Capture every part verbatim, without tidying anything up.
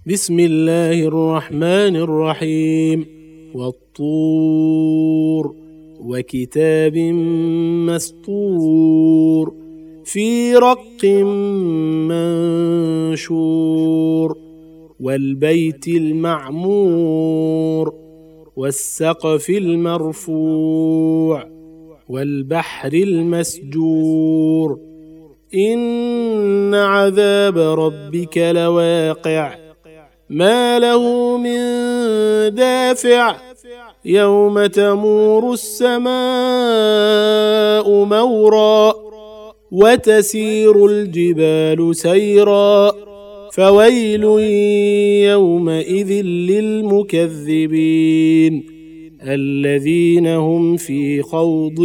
بسم الله الرحمن الرحيم. والطور وكتاب مسطور في رق منشور والبيت المعمور والسقف المرفوع والبحر المسجور إن عذاب ربك لواقع ما له من دافع يوم تمور السماء مورا وتسير الجبال سيرا فويل يومئذ للمكذبين الذين هم في خوض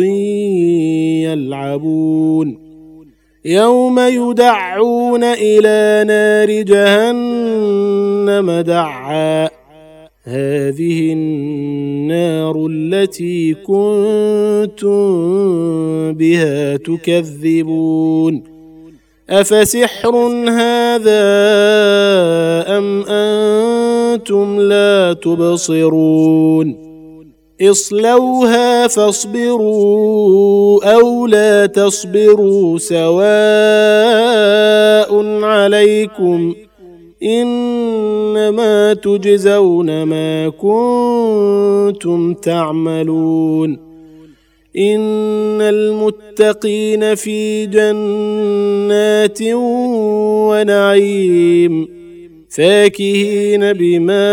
يلعبون يوم يدعون إلى نار جهنم دعا هذه النار التي كنتم بها تكذبون أفسحر هذا أم أنتم لا تبصرون اصلوها فاصبروا أو لا تصبروا سواء عليكم إنما تجزون ما كنتم تعملون إن المتقين في جنات ونعيم فاكهين بما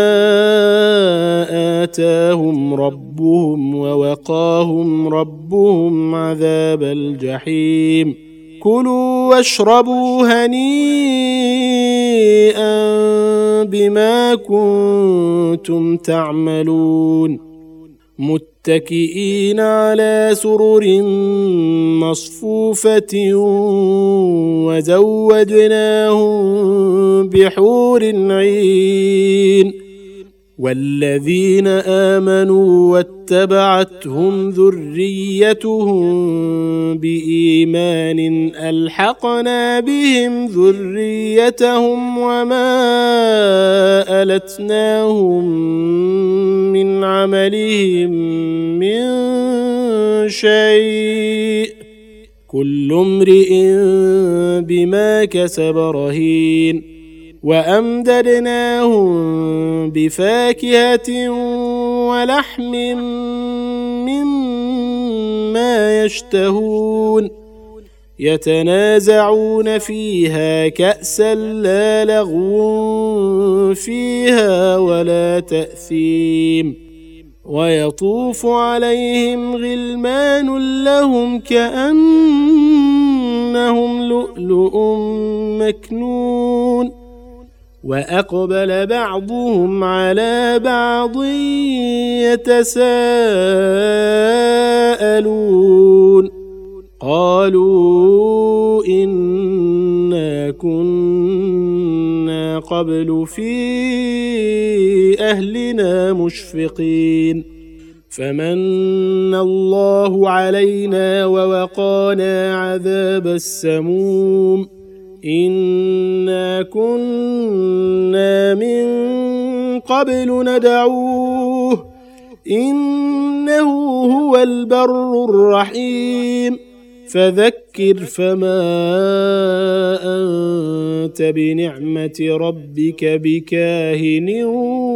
آتاهم ربهم ووقاهم ربهم عذاب الجحيم كلوا واشربوا هنيئا بما كنتم تعملون متكئين على سرر مصفوفة وزوجناهم بحور عين والذين آمنوا واتبعتهم ذريتهم بإيمان ألحقنا بهم ذريتهم وما ألتناهم من عملهم من شيء كل امرئ بما كسب رهين وأمددناهم بفاكهة ولحم مما يشتهون يتنازعون فيها كأسا لا لغو فيها ولا تأثيم ويطوف عليهم غلمان لهم كأنهم لؤلؤ مكنون وأقبل بعضهم على بعض يتساءلون قالوا إنا كنا قبل في أهلنا مشفقين فمن الله علينا ووقانا عذاب السموم إنا كنا من قبل ندعوه إنه هو البر الرحيم فذكر فما أنت بنعمة ربك بكاهن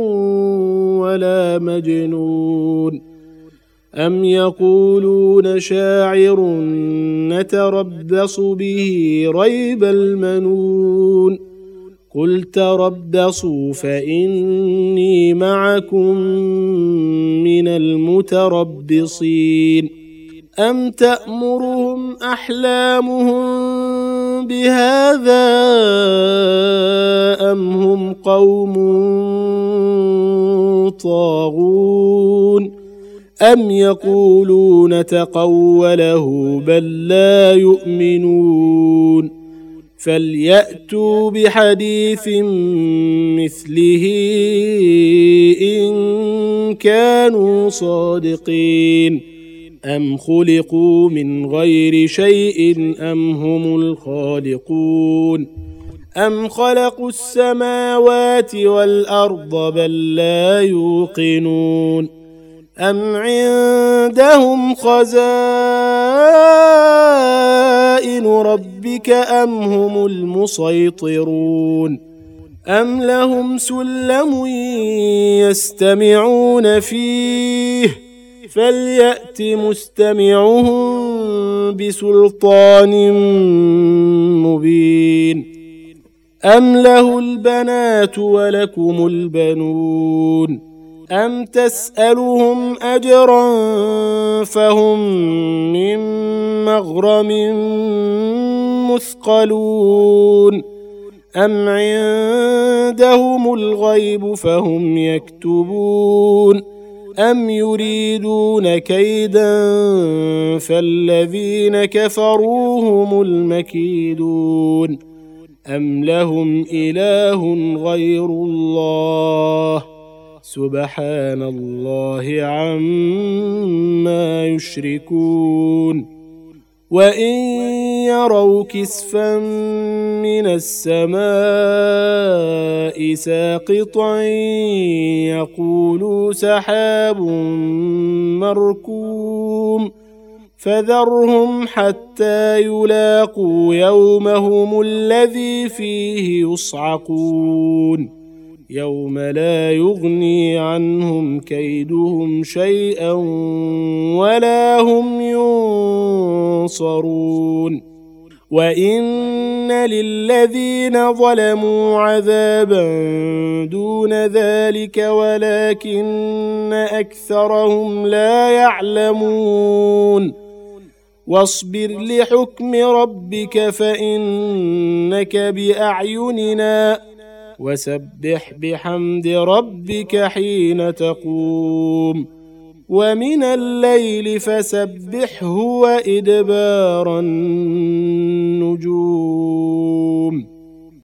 ولا مجنون أم يقولون شاعر نتربص به ريب المنون قل تربصوا فإني معكم من المتربصين أم تأمرهم أحلامهم بهذا أم هم قوم طاغون أم يقولون تقوله بل لا يؤمنون فليأتوا بحديث مثله إن كانوا صادقين أم خلقوا من غير شيء أم هم الخالقون أم خلقوا السماوات والأرض بل لا يوقنون أم عندهم خزائن ربك أم هم المسيطرون أم لهم سلم يستمعون فيه فليأت مستمعهم بسلطان مبين أم له البنات ولكم البنون أم تسألهم أجرا فهم من مغرم مثقلون أم عندهم الغيب فهم يكتبون أم يريدون كيدا فالذين كفروا هم المكيدون أم لهم إله غير الله سبحان الله عما يشركون وإن يروا كسفا من السماء ساقطا يقولوا سحاب مركوم فذرهم حتى يلاقوا يومهم الذي فيه يصعقون يوم لا يغني عنهم كيدهم شيئا ولا هم ينصرون وإن للذين ظلموا عذابا دون ذلك ولكن أكثرهم لا يعلمون واصبر لحكم ربك فإنك بأعيننا وسبح بحمد ربك حين تقوم ومن الليل فسبحه وإدبار النجوم